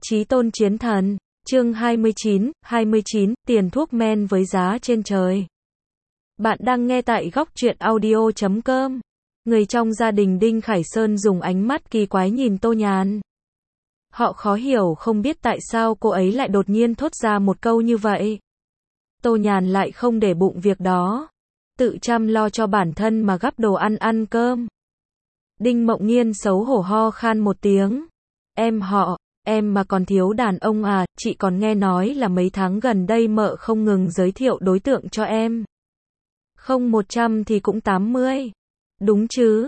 Chí tôn chiến thần, chương 29, tiền thuốc men với giá trên trời. Bạn đang nghe tại góc truyện audio.com. Người trong gia đình Đinh Khải Sơn dùng ánh mắt kỳ quái nhìn Tô Nhàn. Họ khó hiểu không biết tại sao cô ấy lại đột nhiên thốt ra một câu như vậy. Tô Nhàn lại không để bụng việc đó, tự chăm lo cho bản thân mà gắp đồ ăn cơm. Đinh Mộng Nghiên xấu hổ ho khan một tiếng. Em mà còn thiếu đàn ông à, chị còn nghe nói là mấy tháng gần đây mợ không ngừng giới thiệu đối tượng cho em. Không 100 thì cũng 80. Đúng chứ?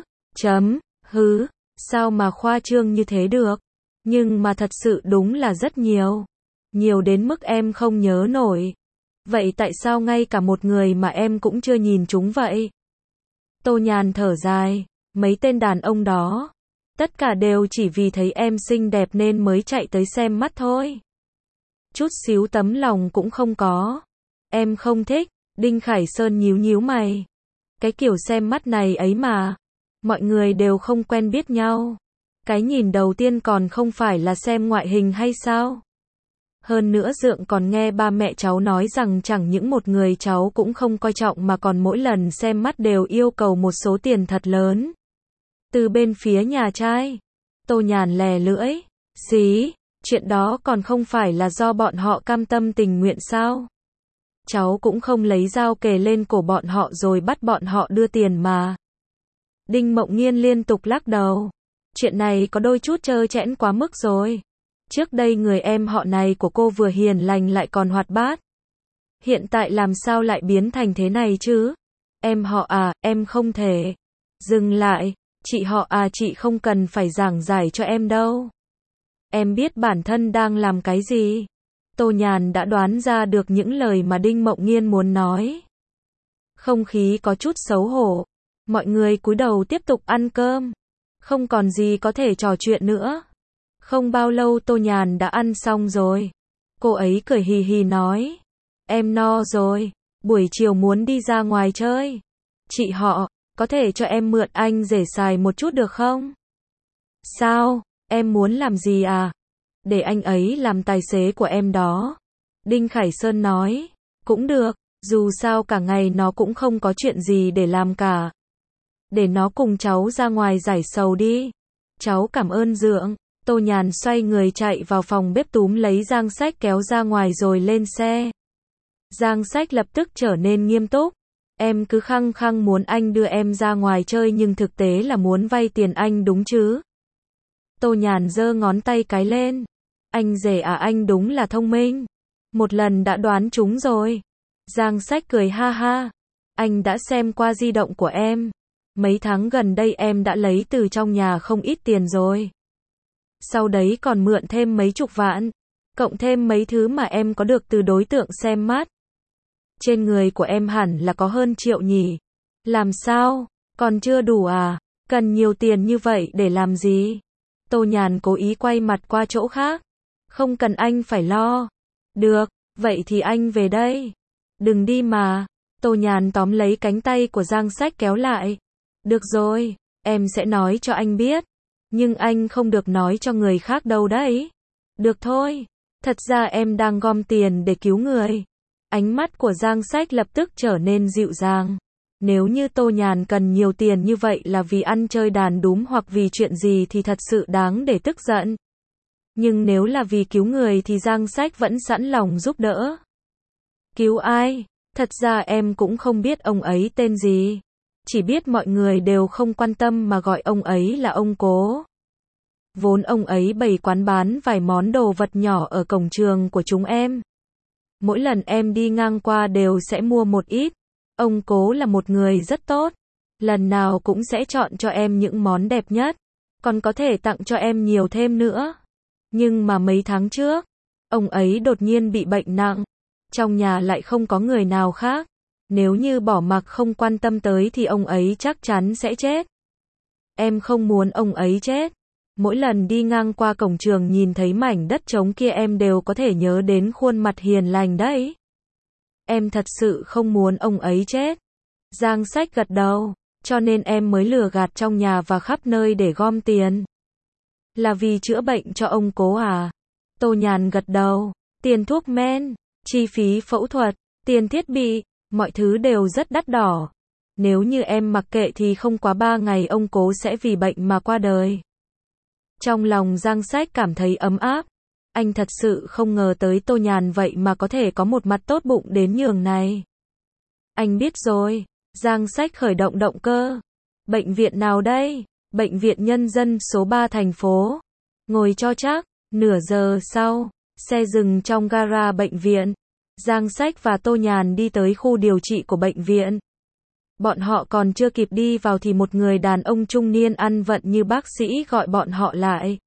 Sao mà khoa trương như thế được? Nhưng mà thật sự đúng là rất nhiều. Nhiều đến mức em không nhớ nổi. Vậy tại sao ngay cả một người mà em cũng chưa nhìn chúng vậy? Tô Nhàn thở dài, mấy tên đàn ông đó, tất cả đều chỉ vì thấy em xinh đẹp nên mới chạy tới xem mắt thôi. Chút xíu tấm lòng cũng không có. Em không thích. Đinh Khải Sơn nhíu mày. Cái kiểu xem mắt này ấy mà. Mọi người đều không quen biết nhau. Cái nhìn đầu tiên còn không phải là xem ngoại hình hay sao? Hơn nữa Dượng còn nghe ba mẹ cháu nói rằng chẳng những một người cháu cũng không coi trọng mà còn mỗi lần xem mắt đều yêu cầu một số tiền thật lớn. Từ bên phía nhà trai. Tô Nhàn lè lưỡi. Xí, chuyện đó còn không phải là do bọn họ cam tâm tình nguyện sao? Cháu cũng không lấy dao kề lên cổ bọn họ rồi bắt bọn họ đưa tiền mà. Đinh Mộng Nghiên liên tục lắc đầu. Chuyện này có đôi chút trơ trẽn quá mức rồi. Trước đây người em họ này của cô vừa hiền lành lại còn hoạt bát. Hiện tại làm sao lại biến thành thế này chứ? Em họ à, em không thể. Dừng lại, chị họ à, chị không cần phải giảng giải cho em đâu. Em biết bản thân đang làm cái gì. Tô Nhàn đã đoán ra được những lời mà Đinh Mộng Nghiên muốn nói. Không khí có chút xấu hổ. Mọi người cúi đầu tiếp tục ăn cơm. Không còn gì có thể trò chuyện nữa. Không bao lâu Tô Nhàn đã ăn xong rồi. Cô ấy cười hì hì nói. Em no rồi. Buổi chiều muốn đi ra ngoài chơi. Chị họ, có thể cho em mượn anh rể xài một chút được không? Sao? Em muốn làm gì à? Để anh ấy làm tài xế của em đó. Đinh Khải Sơn nói. Cũng được, dù sao cả ngày nó cũng không có chuyện gì để làm cả. Để nó cùng cháu ra ngoài giải sầu đi. Cháu cảm ơn Dượng. Tô Nhàn xoay người chạy vào phòng bếp túm lấy Giang Sách kéo ra ngoài rồi lên xe. Giang Sách lập tức trở nên nghiêm túc. Em cứ khăng khăng muốn anh đưa em ra ngoài chơi nhưng thực tế là muốn vay tiền anh đúng chứ? Tô Nhàn giơ ngón tay cái lên. Anh rể à, anh đúng là thông minh. Một lần đã đoán trúng rồi. Giang Sách cười ha ha. Anh đã xem qua di động của em. Mấy tháng gần đây em đã lấy từ trong nhà không ít tiền rồi. Sau đấy còn mượn thêm mấy chục vạn. Cộng thêm mấy thứ mà em có được từ đối tượng xem mắt. Trên người của em hẳn là có hơn triệu nhỉ. Làm sao? Còn chưa đủ à? Cần nhiều tiền như vậy để làm gì? Tô Nhàn cố ý quay mặt qua chỗ khác. Không cần anh phải lo. Được, vậy thì anh về đây. Đừng đi mà. Tô Nhàn tóm lấy cánh tay của Giang Sách kéo lại. Được rồi, em sẽ nói cho anh biết. Nhưng anh không được nói cho người khác đâu đấy. Được thôi. Thật ra em đang gom tiền để cứu người. Ánh mắt của Giang Sách lập tức trở nên dịu dàng. Nếu như Tô Nhàn cần nhiều tiền như vậy là vì ăn chơi đàn đúm hoặc vì chuyện gì thì thật sự đáng để tức giận. Nhưng nếu là vì cứu người thì Giang Sách vẫn sẵn lòng giúp đỡ. Cứu ai? Thật ra em cũng không biết ông ấy tên gì. Chỉ biết mọi người đều không quan tâm mà gọi ông ấy là ông Cố. Vốn ông ấy bày quán bán vài món đồ vật nhỏ ở cổng trường của chúng em. Mỗi lần em đi ngang qua đều sẽ mua một ít. Ông Cố là một người rất tốt. Lần nào cũng sẽ chọn cho em những món đẹp nhất. Còn có thể tặng cho em nhiều thêm nữa. Nhưng mà mấy tháng trước, ông ấy đột nhiên bị bệnh nặng. Trong nhà lại không có người nào khác. Nếu như bỏ mặc không quan tâm tới thì ông ấy chắc chắn sẽ chết. Em không muốn ông ấy chết. Mỗi lần đi ngang qua cổng trường nhìn thấy mảnh đất trống kia em đều có thể nhớ đến khuôn mặt hiền lành đấy. Em thật sự không muốn ông ấy chết. Giang Sách gật đầu. Cho nên em mới lừa gạt trong nhà và khắp nơi để gom tiền. Là vì chữa bệnh cho ông Cố à? Tô Nhàn gật đầu. Tiền thuốc men, chi phí phẫu thuật, tiền thiết bị, mọi thứ đều rất đắt đỏ. Nếu như em mặc kệ thì không quá 3 ngày ông cố sẽ vì bệnh mà qua đời. Trong lòng Giang Sách cảm thấy ấm áp. Anh thật sự không ngờ tới Tô Nhàn vậy mà có thể có một mặt tốt bụng đến nhường này. Anh biết rồi. Giang Sách khởi động động cơ. Bệnh viện nào đây? Bệnh viện Nhân dân số 3 thành phố. Ngồi cho chắc. Nửa giờ sau, xe dừng trong gara bệnh viện. Giang Sách và Tô Nhàn đi tới khu điều trị của bệnh viện. Bọn họ còn chưa kịp đi vào thì một người đàn ông trung niên ăn vận như bác sĩ gọi bọn họ lại.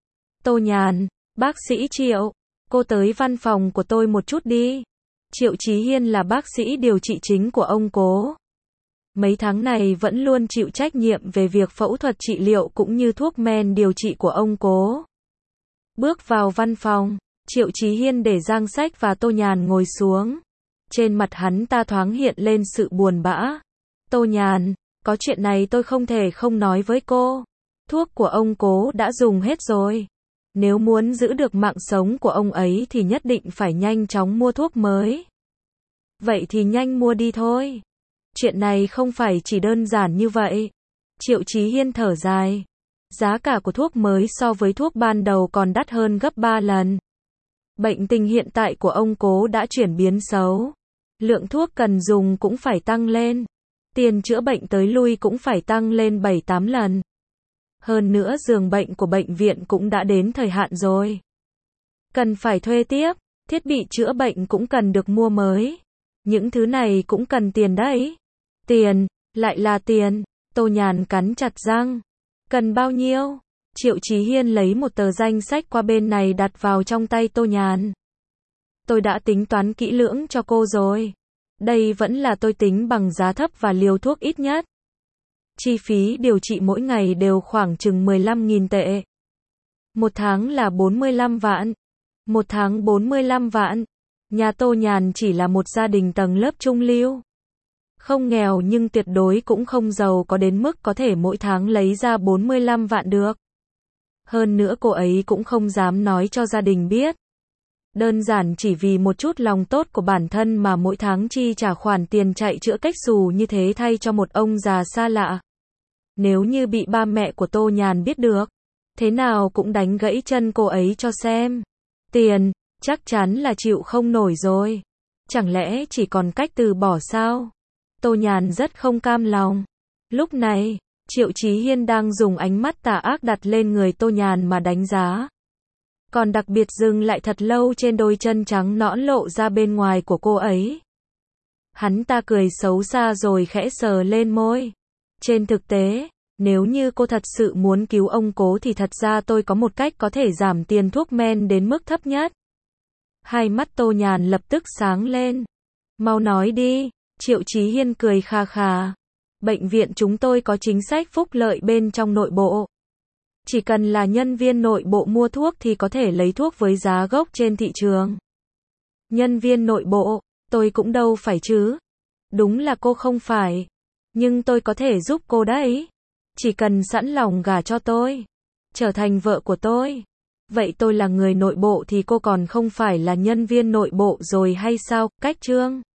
Tô Nhàn, bác sĩ Triệu, cô tới văn phòng của tôi một chút đi. Triệu Chí Hiên là bác sĩ điều trị chính của ông cố. Mấy tháng này vẫn luôn chịu trách nhiệm về việc phẫu thuật trị liệu cũng như thuốc men điều trị của ông cố. Bước vào văn phòng, Triệu Chí Hiên để Giang Sách và Tô Nhàn ngồi xuống. Trên mặt hắn ta thoáng hiện lên sự buồn bã. Tô Nhàn, có chuyện này tôi không thể không nói với cô. Thuốc của ông cố đã dùng hết rồi. Nếu muốn giữ được mạng sống của ông ấy thì nhất định phải nhanh chóng mua thuốc mới. Vậy thì nhanh mua đi thôi. Chuyện này không phải chỉ đơn giản như vậy. Triệu Chí Hiên thở dài. Giá cả của thuốc mới so với thuốc ban đầu còn đắt hơn gấp 3 lần. Bệnh tình hiện tại của ông cố đã chuyển biến xấu. Lượng thuốc cần dùng cũng phải tăng lên. Tiền chữa bệnh tới lui cũng phải tăng lên 7-8 lần. Hơn nữa giường bệnh của bệnh viện cũng đã đến thời hạn rồi. Cần phải thuê tiếp, thiết bị chữa bệnh cũng cần được mua mới. Những thứ này cũng cần tiền đấy. Tiền, lại là tiền. Tô Nhàn cắn chặt răng. Cần bao nhiêu? Triệu Chí Hiên lấy một tờ danh sách qua bên này đặt vào trong tay Tô Nhàn. Tôi đã tính toán kỹ lưỡng cho cô rồi. Đây vẫn là tôi tính bằng giá thấp và liều thuốc ít nhất. Chi phí điều trị mỗi ngày đều khoảng chừng 15.000 tệ. Một tháng là 45 vạn. Một tháng 45 vạn. Nhà Tô Nhàn chỉ là một gia đình tầng lớp trung lưu. Không nghèo nhưng tuyệt đối cũng không giàu có đến mức có thể mỗi tháng lấy ra 45 vạn được. Hơn nữa cô ấy cũng không dám nói cho gia đình biết. Đơn giản chỉ vì một chút lòng tốt của bản thân mà mỗi tháng chi trả khoản tiền chạy chữa cách xù như thế thay cho một ông già xa lạ. Nếu như bị ba mẹ của Tô Nhàn biết được, thế nào cũng đánh gãy chân cô ấy cho xem. Tiền, chắc chắn là chịu không nổi rồi. Chẳng lẽ chỉ còn cách từ bỏ sao? Tô Nhàn rất không cam lòng. Lúc này, Triệu Chí Hiên đang dùng ánh mắt tà ác đặt lên người Tô Nhàn mà đánh giá. Còn đặc biệt dừng lại thật lâu trên đôi chân trắng nõn lộ ra bên ngoài của cô ấy. Hắn ta cười xấu xa rồi khẽ sờ lên môi. Trên thực tế, nếu như cô thật sự muốn cứu ông cố thì thật ra tôi có một cách có thể giảm tiền thuốc men đến mức thấp nhất. Hai mắt Tô Nhàn lập tức sáng lên. Mau nói đi, Triệu Chí Hiên cười kha khà. Bệnh viện chúng tôi có chính sách phúc lợi bên trong nội bộ. Chỉ cần là nhân viên nội bộ mua thuốc thì có thể lấy thuốc với giá gốc trên thị trường. Nhân viên nội bộ, tôi cũng đâu phải chứ. Đúng là cô không phải. Nhưng tôi có thể giúp cô đấy. Chỉ cần sẵn lòng gả cho tôi. Trở thành vợ của tôi. Vậy tôi là người nội bộ thì cô còn không phải là nhân viên nội bộ rồi hay sao? Cách chương